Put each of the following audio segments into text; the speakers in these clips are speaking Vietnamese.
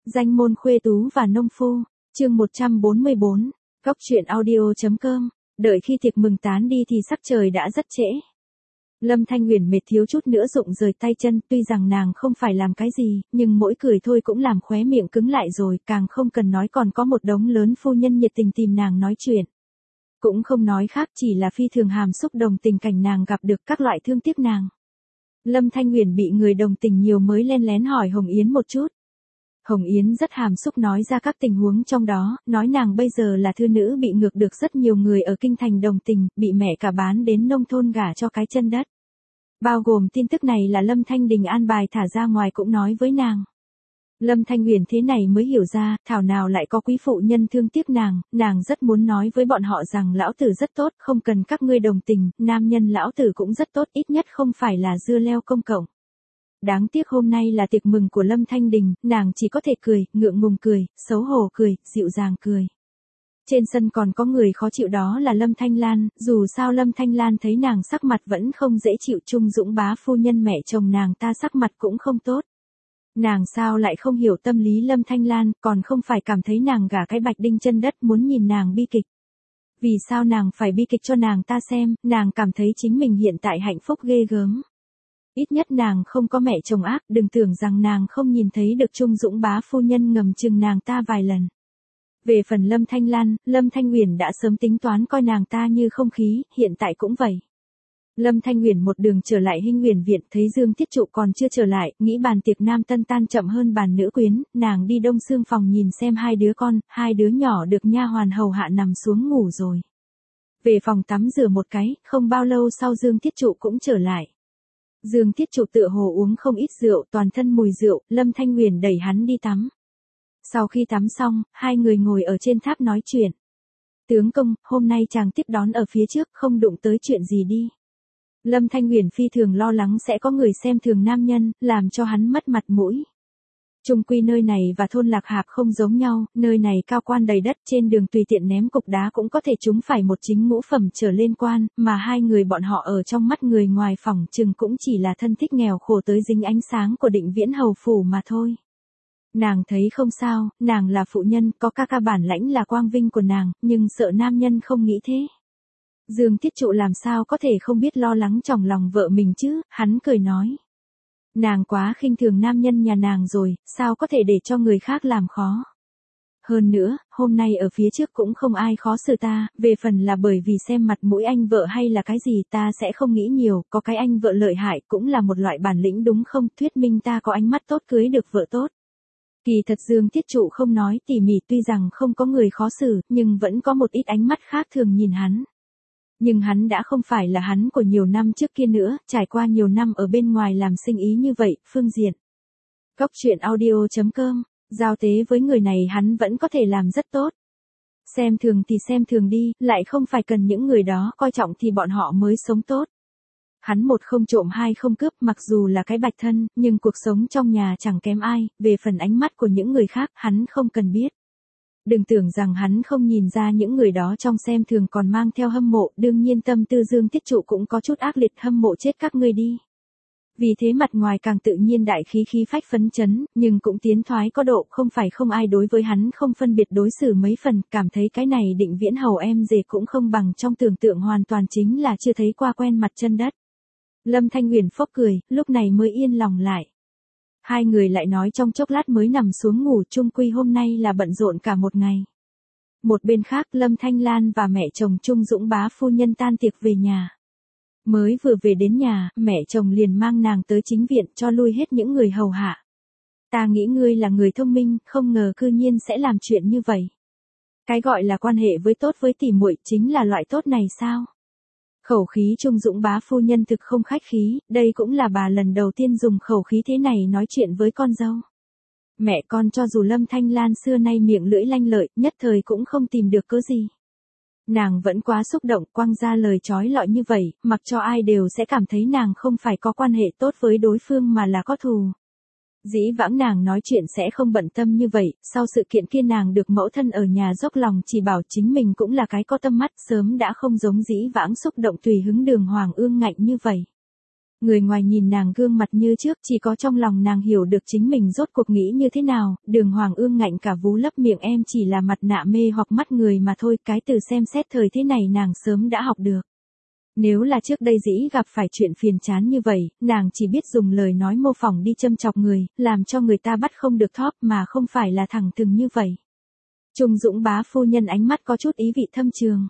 Danh môn khuê tú và nông phu, chương 144, Góc truyện audio.com, đợi khi tiệc mừng tán đi thì sắc trời đã rất trễ. Lâm Thanh Huyền mệt thiếu chút nữa rụng rời tay chân, tuy rằng nàng không phải làm cái gì, nhưng mỗi cười thôi cũng làm khóe miệng cứng lại rồi, càng không cần nói còn có một đống lớn phu nhân nhiệt tình tìm nàng nói chuyện. Cũng không nói khác, chỉ là phi thường hàm xúc đồng tình cảnh nàng gặp được các loại thương tiếc nàng. Lâm Thanh Huyền bị người đồng tình nhiều mới len lén hỏi Hồng Yến một chút. Hồng Yến rất hàm xúc nói ra các tình huống trong đó, nói nàng bây giờ là thư nữ bị ngược được rất nhiều người ở kinh thành đồng tình, bị mẹ cả bán đến nông thôn gả cho cái chân đất. Bao gồm tin tức này là Lâm Thanh Đình an bài thả ra ngoài cũng nói với nàng. Lâm Thanh Huyền thế này mới hiểu ra, thảo nào lại có quý phụ nhân thương tiếc nàng rất muốn nói với bọn họ rằng lão tử rất tốt, không cần các ngươi đồng tình, nam nhân lão tử cũng rất tốt, ít nhất không phải là dưa leo công cộng. Đáng tiếc hôm nay là tiệc mừng của Lâm Thanh Đình, nàng chỉ có thể cười, ngượng ngùng cười, xấu hổ cười, dịu dàng cười. Trên sân còn có người khó chịu đó là Lâm Thanh Lan, dù sao Lâm Thanh Lan thấy nàng sắc mặt vẫn không dễ chịu, Trung Dũng bá phu nhân mẹ chồng nàng ta sắc mặt cũng không tốt. Nàng sao lại không hiểu tâm lý Lâm Thanh Lan, còn không phải cảm thấy nàng gả cái bạch đinh chân đất muốn nhìn nàng bi kịch. Vì sao nàng phải bi kịch cho nàng ta xem, nàng cảm thấy chính mình hiện tại hạnh phúc ghê gớm. Ít nhất nàng không có mẹ chồng ác, đừng tưởng rằng nàng không nhìn thấy được Trung Dũng bá phu nhân ngầm chừng nàng ta vài lần. Về phần Lâm Thanh Lan, Lâm Thanh Huyền đã sớm tính toán coi nàng ta như không khí, hiện tại cũng vậy. Lâm Thanh Huyền một đường trở lại Hinh Huyền viện, thấy Dương Tiết Trụ còn chưa trở lại, nghĩ bàn tiệc nam tân tan chậm hơn bàn nữ quyến, nàng đi đông xương phòng nhìn xem hai đứa con, hai đứa nhỏ được nha hoàn hầu hạ nằm xuống ngủ rồi. Về phòng tắm rửa một cái, không bao lâu sau Dương Tiết Trụ cũng trở lại. Dương Tiết Trụ tựa hồ uống không ít rượu, toàn thân mùi rượu, Lâm Thanh Huyền đẩy hắn đi tắm. Sau khi tắm xong, hai người ngồi ở trên tháp nói chuyện. Tướng công, hôm nay chàng tiếp đón ở phía trước, không đụng tới chuyện gì đi. Lâm Thanh Huyền phi thường lo lắng sẽ có người xem thường nam nhân, làm cho hắn mất mặt mũi. Chung quy nơi này và thôn Lạc Hạp không giống nhau, nơi này cao quan đầy đất, trên đường tùy tiện ném cục đá cũng có thể trúng phải một chính ngũ phẩm trở lên quan, mà hai người bọn họ ở trong mắt người ngoài phỏng chừng cũng chỉ là thân thích nghèo khổ tới dính ánh sáng của Định Viễn hầu phủ mà thôi. Nàng thấy không sao, nàng là phụ nhân, có ca bản lãnh là quang vinh của nàng, nhưng sợ nam nhân không nghĩ thế. Dương Tiết Trụ làm sao có thể không biết lo lắng trong lòng vợ mình chứ, hắn cười nói. Nàng quá khinh thường nam nhân nhà nàng rồi, sao có thể để cho người khác làm khó. Hơn nữa, hôm nay ở phía trước cũng không ai khó xử ta, về phần là bởi vì xem mặt mũi anh vợ hay là cái gì ta sẽ không nghĩ nhiều, có cái anh vợ lợi hại cũng là một loại bản lĩnh đúng không, thuyết minh ta có ánh mắt tốt cưới được vợ tốt. Kỳ thật Dương Tiết Trụ không nói tỉ mỉ, tuy rằng không có người khó xử, nhưng vẫn có một ít ánh mắt khác thường nhìn hắn. Nhưng hắn đã không phải là hắn của nhiều năm trước kia nữa, trải qua nhiều năm ở bên ngoài làm sinh ý như vậy, phương diện. Góc truyện audio.com, giao tế với người này hắn vẫn có thể làm rất tốt. Xem thường thì xem thường đi, lại không phải cần những người đó coi trọng thì bọn họ mới sống tốt. Hắn một không trộm hai không cướp, mặc dù là cái bạch thân, nhưng cuộc sống trong nhà chẳng kém ai, về phần ánh mắt của những người khác hắn không cần biết. Đừng tưởng rằng hắn không nhìn ra những người đó trong xem thường còn mang theo hâm mộ, đương nhiên tâm tư Dương Tiết Trụ cũng có chút ác liệt, hâm mộ chết các ngươi đi. Vì thế mặt ngoài càng tự nhiên đại khí phách phấn chấn, nhưng cũng tiến thoái có độ, không phải không ai đối với hắn không phân biệt đối xử mấy phần, cảm thấy cái này Định Viễn hầu em rể cũng không bằng trong tưởng tượng, hoàn toàn chính là chưa thấy qua quen mặt chân đất. Lâm Thanh Huyền phốc cười, lúc này mới yên lòng lại. Hai người lại nói trong chốc lát mới nằm xuống ngủ, chung quy hôm nay là bận rộn cả một ngày. Một bên khác Lâm Thanh Lan và mẹ chồng Trung Dũng bá phu nhân tan tiệc về nhà. Mới vừa về đến nhà, mẹ chồng liền mang nàng tới chính viện cho lui hết những người hầu hạ. Ta nghĩ ngươi là người thông minh, không ngờ cư nhiên sẽ làm chuyện như vậy. Cái gọi là quan hệ với tốt với tỉ muội chính là loại tốt này sao? Khẩu khí Trung Dũng bá phu nhân thực không khách khí, đây cũng là bà lần đầu tiên dùng khẩu khí thế này nói chuyện với con dâu. Mẹ con cho dù Lâm Thanh Lan xưa nay miệng lưỡi lanh lợi, nhất thời cũng không tìm được cớ gì. Nàng vẫn quá xúc động, quăng ra lời chói lọi như vậy, mặc cho ai đều sẽ cảm thấy nàng không phải có quan hệ tốt với đối phương mà là có thù. Dĩ vãng nàng nói chuyện sẽ không bận tâm như vậy, sau sự kiện kia nàng được mẫu thân ở nhà dốc lòng chỉ bảo chính mình cũng là cái có tâm mắt, sớm đã không giống dĩ vãng xúc động tùy hứng đường hoàng ương ngạnh như vậy. Người ngoài nhìn nàng gương mặt như trước, chỉ có trong lòng nàng hiểu được chính mình rốt cuộc nghĩ như thế nào, Đường Hoàng ương ngạnh cả vú lấp miệng em chỉ là mặt nạ mê hoặc mắt người mà thôi, cái từ xem xét thời thế này nàng sớm đã học được. Nếu là trước đây dĩ gặp phải chuyện phiền chán như vậy, nàng chỉ biết dùng lời nói mô phỏng đi châm chọc người, làm cho người ta bắt không được thóp mà không phải là thẳng thừng như vậy. Trung Dũng bá phu nhân ánh mắt có chút ý vị thâm trường.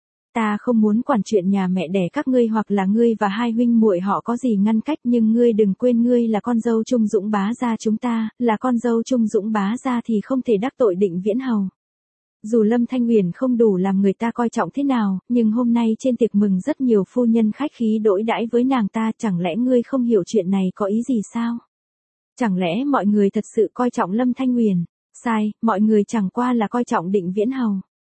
Ta không muốn quản chuyện nhà mẹ đẻ các ngươi hoặc là ngươi và hai huynh muội họ có gì ngăn cách, nhưng ngươi đừng quên ngươi là con dâu Trung Dũng bá gia chúng ta, là con dâu Trung Dũng bá gia thì không thể đắc tội Định Viễn Hầu. Dù Lâm Thanh Uyển không đủ làm người ta coi trọng thế nào, nhưng hôm nay trên tiệc mừng rất nhiều phu nhân khách khí đối đãi với nàng ta, chẳng lẽ ngươi không hiểu chuyện này có ý gì sao? Chẳng lẽ mọi người thật sự coi trọng Lâm Thanh Uyển? Sai, mọi người chẳng qua là coi trọng Định Viễn Hầu.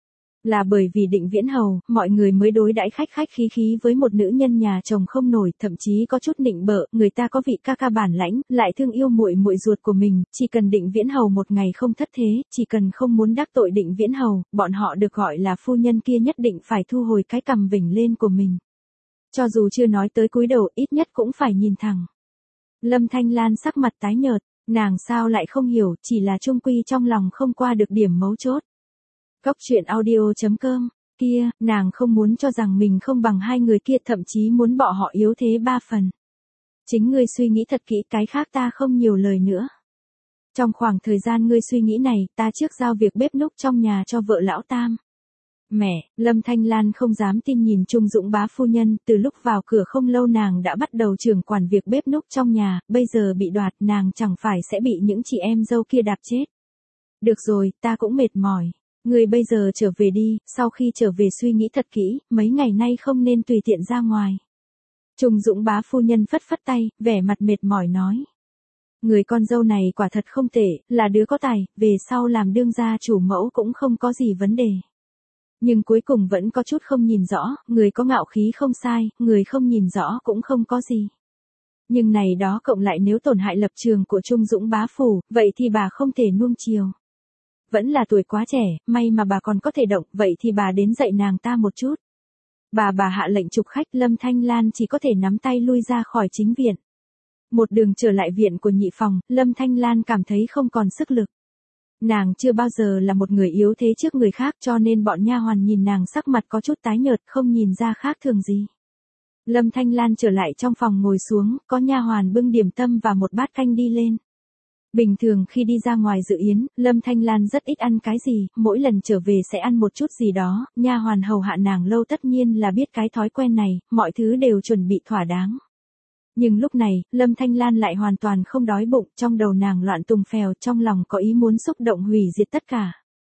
Là bởi vì Định Viễn Hầu, mọi người mới đối đãi khách khách khí khí với một nữ nhân nhà chồng không nổi, thậm chí có chút nịnh bợ, người ta có vị ca ca bản lãnh, lại thương yêu muội muội ruột của mình, chỉ cần Định Viễn Hầu một ngày không thất thế, chỉ cần không muốn đắc tội Định Viễn Hầu, bọn họ được gọi là phu nhân kia nhất định phải thu hồi cái cằm vểnh lên của mình. Cho dù chưa nói tới cúi đầu, ít nhất cũng phải nhìn thẳng. Lâm Thanh Lan sắc mặt tái nhợt, nàng sao lại không hiểu, chỉ là chung quy trong lòng không qua được điểm mấu chốt. Cóc truyện audio.com, kia, nàng không muốn cho rằng mình không bằng hai người kia, thậm chí muốn bỏ họ yếu thế 3 phần. Chính ngươi suy nghĩ thật kỹ, cái khác ta không nhiều lời nữa. Trong khoảng thời gian ngươi suy nghĩ này, ta trước giao việc bếp núc trong nhà cho vợ lão Tam. Mẹ, Lâm Thanh Lan không dám tin nhìn Trung Dũng bá phu nhân, từ lúc vào cửa không lâu nàng đã bắt đầu trưởng quản việc bếp núc trong nhà, bây giờ bị đoạt nàng chẳng phải sẽ bị những chị em dâu kia đạp chết. Được rồi, ta cũng mệt mỏi. Người bây giờ trở về đi, sau khi trở về suy nghĩ thật kỹ, mấy ngày nay không nên tùy tiện ra ngoài. Trung Dũng bá phu nhân phất phất tay, vẻ mặt mệt mỏi nói. Người con dâu này quả thật không tệ, là đứa có tài, về sau làm đương gia chủ mẫu cũng không có gì vấn đề. Nhưng cuối cùng vẫn có chút không nhìn rõ, người có ngạo khí không sai, người không nhìn rõ cũng không có gì. Nhưng này đó cộng lại nếu tổn hại lập trường của Trung Dũng bá phủ, vậy thì bà không thể nuông chiều. Vẫn là tuổi quá trẻ, may mà bà còn có thể động, vậy thì bà đến dạy nàng ta một chút. Bà hạ lệnh trục khách, Lâm Thanh Lan chỉ có thể nắm tay lui ra khỏi chính viện. Một đường trở lại viện của nhị phòng, Lâm Thanh Lan cảm thấy không còn sức lực. Nàng chưa bao giờ là một người yếu thế trước người khác, cho nên bọn nha hoàn nhìn nàng sắc mặt có chút tái nhợt, không nhìn ra khác thường gì. Lâm Thanh Lan trở lại trong phòng ngồi xuống, có nha hoàn bưng điểm tâm và một bát canh đi lên. Bình thường khi đi ra ngoài dự yến, Lâm Thanh Lan rất ít ăn cái gì, mỗi lần trở về sẽ ăn một chút gì đó, nha hoàn hầu hạ nàng lâu tất nhiên là biết cái thói quen này, mọi thứ đều chuẩn bị thỏa đáng. Nhưng lúc này, Lâm Thanh Lan lại hoàn toàn không đói bụng, trong đầu nàng loạn tùng phèo, trong lòng có ý muốn xúc động hủy diệt tất cả.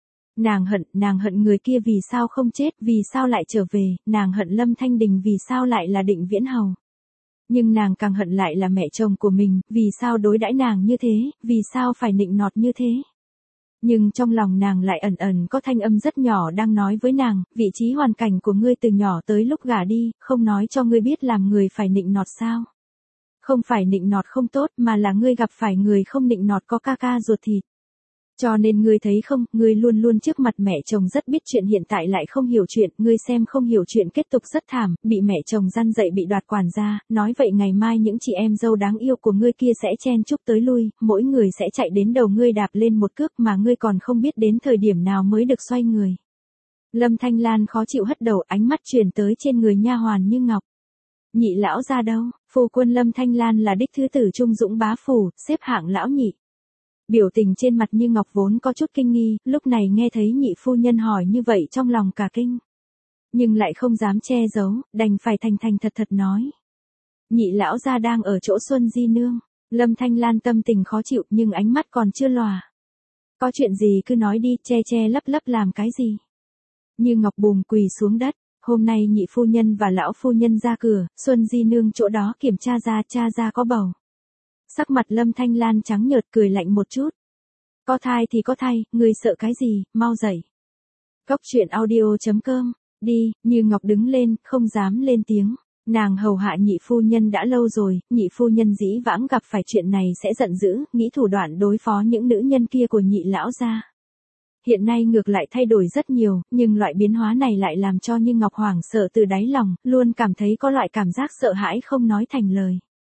Nàng hận người kia vì sao không chết, vì sao lại trở về, nàng hận Lâm Thanh Đình vì sao lại là Định Viễn Hầu. Nhưng nàng càng hận lại là mẹ chồng của mình, vì sao đối đãi nàng như thế, vì sao phải nịnh nọt như thế. Nhưng trong lòng nàng lại ẩn ẩn có thanh âm rất nhỏ đang nói với nàng, vị trí hoàn cảnh của ngươi từ nhỏ tới lúc gả đi, không nói cho ngươi biết làm người phải nịnh nọt sao. Không phải nịnh nọt không tốt mà là ngươi gặp phải người không nịnh nọt có ca ca ruột thịt. Cho nên ngươi thấy không, ngươi luôn luôn trước mặt mẹ chồng rất biết chuyện hiện tại lại không hiểu chuyện, ngươi xem không hiểu chuyện kết tục rất thảm, bị mẹ chồng răn dậy bị đoạt quản gia, nói vậy ngày mai những chị em dâu đáng yêu của ngươi kia sẽ chen chúc tới lui, mỗi người sẽ chạy đến đầu ngươi đạp lên một cước mà ngươi còn không biết đến thời điểm nào mới được xoay người. Lâm Thanh Lan khó chịu hất đầu, ánh mắt chuyển tới trên người nha hoàn Như Ngọc. Nhị lão ra đâu? Phu quân Lâm Thanh Lan là đích thứ tử Trung Dũng bá phủ, xếp hạng lão nhị. Biểu tình trên mặt Như Ngọc vốn có chút kinh nghi, lúc này nghe thấy nhị phu nhân hỏi như vậy trong lòng cả kinh. Nhưng lại không dám che giấu, đành phải thành thành thật thật nói. Nhị lão gia đang ở chỗ Xuân Di Nương. Lâm Thanh Lan tâm tình khó chịu nhưng ánh mắt còn chưa lòa. Có chuyện gì cứ nói đi, che lấp lấp làm cái gì. Như Ngọc bùm quỳ xuống đất. Hôm nay nhị phu nhân và lão phu nhân ra cửa, Xuân Di Nương chỗ đó kiểm tra ra có bầu. Sắc mặt Lâm Thanh Lan trắng nhợt cười lạnh một chút. Có thai thì có thai, người sợ cái gì, mau dậy. Cóc truyện audio.com, đi, Như Ngọc đứng lên, không dám lên tiếng. Nàng hầu hạ nhị phu nhân đã lâu rồi, nhị phu nhân dĩ vãng gặp phải chuyện này sẽ giận dữ, nghĩ thủ đoạn đối phó những nữ nhân kia của nhị lão gia. Hiện nay ngược lại thay đổi rất nhiều, nhưng loại biến hóa này lại làm cho Như Ngọc hoảng sợ từ đáy lòng, luôn cảm thấy có loại cảm giác sợ hãi không nói thành lời.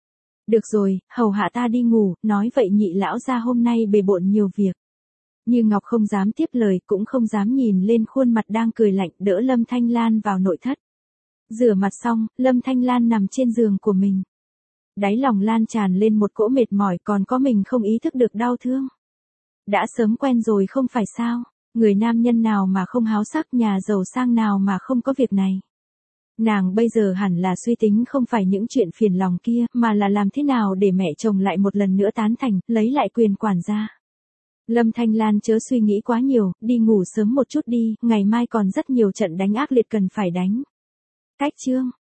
Được rồi, hầu hạ ta đi ngủ, nói vậy nhị lão gia hôm nay bề bộn nhiều việc. Như Ngọc không dám tiếp lời, cũng không dám nhìn lên khuôn mặt đang cười lạnh, đỡ Lâm Thanh Lan vào nội thất. Rửa mặt xong, Lâm Thanh Lan nằm trên giường của mình. Đáy lòng lan tràn lên một cỗ mệt mỏi, còn có mình không ý thức được đau thương. Đã sớm quen rồi không phải sao, người nam nhân nào mà không háo sắc, nhà giàu sang nào mà không có việc này. Nàng bây giờ hẳn là suy tính không phải những chuyện phiền lòng kia, mà là làm thế nào để mẹ chồng lại một lần nữa tán thành, lấy lại quyền quản gia. Lâm Thanh Lan chớ suy nghĩ quá nhiều, đi ngủ sớm một chút đi, ngày mai còn rất nhiều trận đánh ác liệt cần phải đánh. Cách chương